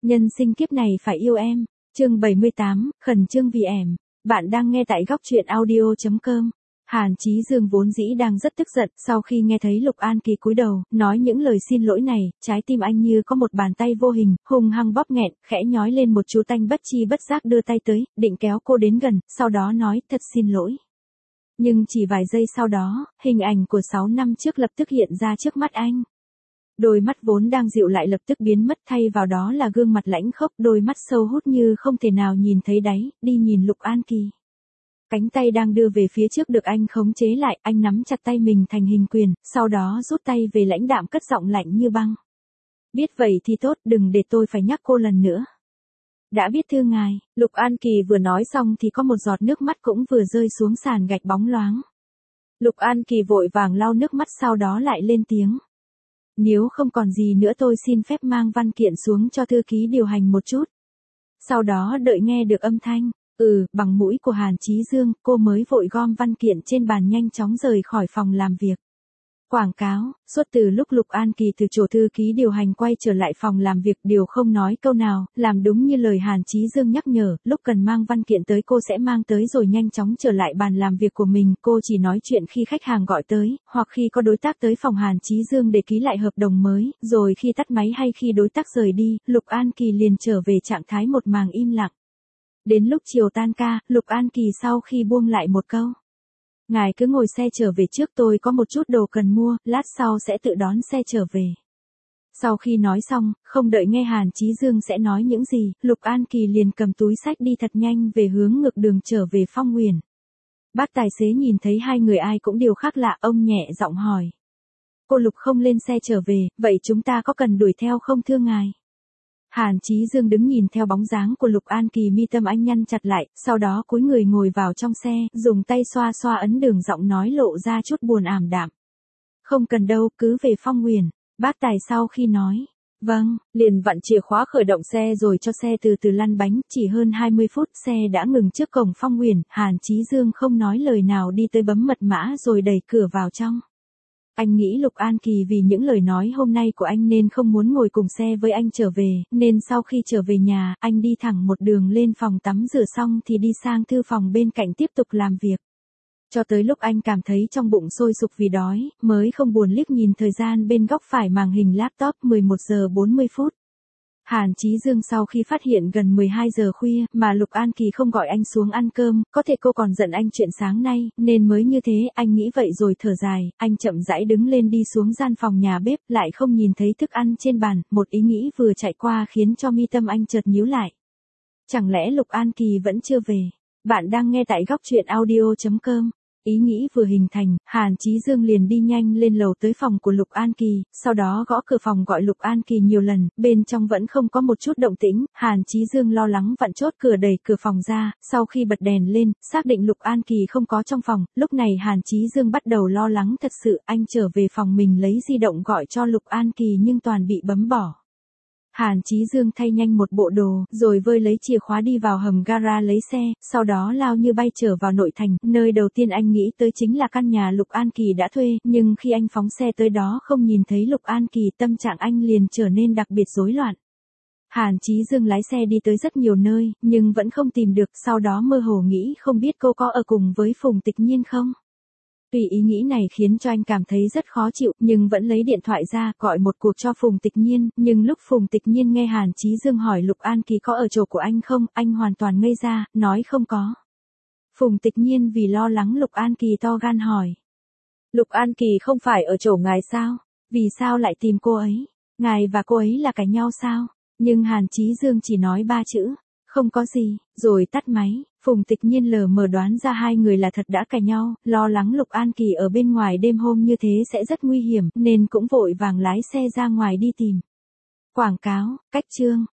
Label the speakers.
Speaker 1: Nhân sinh kiếp này phải yêu em. Chương 78, khẩn trương vì em. Bạn đang nghe tại góc truyện audio.com. Hàn Chí Dương vốn dĩ đang rất tức giận, sau khi nghe thấy Lục An Kỳ cúi đầu, nói những lời xin lỗi này, trái tim anh như có một bàn tay vô hình, hung hăng bóp nghẹn, khẽ nhói lên một chú tanh bất chi bất giác đưa tay tới, định kéo cô đến gần, sau đó nói, thật xin lỗi. Nhưng chỉ vài giây sau đó, hình ảnh của 6 năm trước lập tức hiện ra trước mắt anh. Đôi mắt vốn đang dịu lại lập tức biến mất, thay vào đó là gương mặt lãnh khốc, đôi mắt sâu hút như không thể nào nhìn thấy đáy, đi nhìn Lục An Kỳ. Cánh tay đang đưa về phía trước được anh khống chế lại, anh nắm chặt tay mình thành hình quyền, sau đó rút tay về lãnh đạm cất giọng lạnh như băng. Biết vậy thì tốt, đừng để tôi phải nhắc cô lần nữa. Đã biết thưa ngài. Lục An Kỳ vừa nói xong thì có một giọt nước mắt cũng vừa rơi xuống sàn gạch bóng loáng. Lục An Kỳ vội vàng lau nước mắt, sau đó lại lên tiếng. Nếu không còn gì nữa tôi xin phép mang văn kiện xuống cho thư ký điều hành một chút. Sau đó đợi nghe được âm thanh, bằng mũi của Hàn Chí Dương, cô mới vội gom văn kiện trên bàn nhanh chóng rời khỏi phòng làm việc. Quảng cáo, suốt từ lúc Lục An Kỳ từ chỗ thư ký điều hành quay trở lại phòng làm việc đều không nói câu nào, làm đúng như lời Hàn Chí Dương nhắc nhở, lúc cần mang văn kiện tới cô sẽ mang tới rồi nhanh chóng trở lại bàn làm việc của mình, cô chỉ nói chuyện khi khách hàng gọi tới, hoặc khi có đối tác tới phòng Hàn Chí Dương để ký lại hợp đồng mới, rồi khi tắt máy hay khi đối tác rời đi, Lục An Kỳ liền trở về trạng thái một màng im lặng. Đến lúc chiều tan ca, Lục An Kỳ sau khi buông lại một câu. Ngài cứ ngồi xe trở về trước, tôi có một chút đồ cần mua, lát sau sẽ tự đón xe trở về. Sau khi nói xong, không đợi nghe Hàn Chí Dương sẽ nói những gì, Lục An Kỳ liền cầm túi xách đi thật nhanh về hướng ngược đường trở về Phong Huyền. Bác tài xế nhìn thấy hai người ai cũng đều khác lạ, ông nhẹ giọng hỏi. Cô Lục không lên xe trở về, vậy chúng ta có cần đuổi theo không thưa ngài? Hàn Chí Dương đứng nhìn theo bóng dáng của Lục An Kỳ, mi tâm anh nhăn chặt lại, sau đó cúi người ngồi vào trong xe, dùng tay xoa xoa ấn đường, giọng nói lộ ra chút buồn ảm đạm. Không cần đâu, cứ về Phong Huyền. Bác tài sau khi nói, vâng, liền vặn chìa khóa khởi động xe rồi cho xe từ từ lăn bánh, chỉ hơn 20 phút xe đã ngừng trước cổng Phong Huyền, Hàn Chí Dương không nói lời nào đi tới bấm mật mã rồi đẩy cửa vào trong. Anh nghĩ Lục An Kỳ vì những lời nói hôm nay của anh nên không muốn ngồi cùng xe với anh trở về, nên sau khi trở về nhà, anh đi thẳng một đường lên phòng tắm rửa xong thì đi sang thư phòng bên cạnh tiếp tục làm việc. Cho tới lúc anh cảm thấy trong bụng sôi sục vì đói, mới không buồn liếc nhìn thời gian bên góc phải màn hình laptop, 11 giờ 40 phút. Hàn Chí Dương sau khi phát hiện gần 12 giờ khuya mà Lục An Kỳ không gọi anh xuống ăn cơm, có thể cô còn giận anh chuyện sáng nay, nên mới như thế, anh nghĩ vậy rồi thở dài, anh chậm rãi đứng lên đi xuống gian phòng nhà bếp, lại không nhìn thấy thức ăn trên bàn, một ý nghĩ vừa chạy qua khiến cho mi tâm anh chợt nhíu lại. Chẳng lẽ Lục An Kỳ vẫn chưa về? Bạn đang nghe tại góc truyện audio.com. Ý nghĩ vừa hình thành, Hàn Chí Dương liền đi nhanh lên lầu tới phòng của Lục An Kỳ, sau đó gõ cửa phòng gọi Lục An Kỳ nhiều lần, bên trong vẫn không có một chút động tĩnh, Hàn Chí Dương lo lắng vặn chốt cửa đẩy cửa phòng ra, sau khi bật đèn lên, xác định Lục An Kỳ không có trong phòng, lúc này Hàn Chí Dương bắt đầu lo lắng thật sự, anh trở về phòng mình lấy di động gọi cho Lục An Kỳ nhưng toàn bị bấm bỏ. Hàn Chí Dương thay nhanh một bộ đồ, rồi vơi lấy chìa khóa đi vào hầm gara lấy xe, sau đó lao như bay trở vào nội thành, nơi đầu tiên anh nghĩ tới chính là căn nhà Lục An Kỳ đã thuê, nhưng khi anh phóng xe tới đó không nhìn thấy Lục An Kỳ, tâm trạng anh liền trở nên đặc biệt rối loạn. Hàn Chí Dương lái xe đi tới rất nhiều nơi, nhưng vẫn không tìm được, sau đó mơ hồ nghĩ không biết cô có ở cùng với Phùng Tịch Nhiên không? Vì ý nghĩ này khiến cho anh cảm thấy rất khó chịu, nhưng vẫn lấy điện thoại ra, gọi một cuộc cho Phùng Tịch Nhiên, nhưng lúc Phùng Tịch Nhiên nghe Hàn Chí Dương hỏi Lục An Kỳ có ở chỗ của anh không, anh hoàn toàn ngây ra, nói không có. Phùng Tịch Nhiên vì lo lắng Lục An Kỳ to gan hỏi. Lục An Kỳ không phải ở chỗ ngài sao? Vì sao lại tìm cô ấy? Ngài và cô ấy là cãi nhau sao? Nhưng Hàn Chí Dương chỉ nói 3 chữ. Không có gì, rồi tắt máy. Phùng Tịch Nhiên lờ mờ đoán ra hai người là thật đã cãi nhau, lo lắng Lục An Kỳ ở bên ngoài đêm hôm như thế sẽ rất nguy hiểm, nên cũng vội vàng lái xe ra ngoài đi tìm. Quảng cáo, cách chương.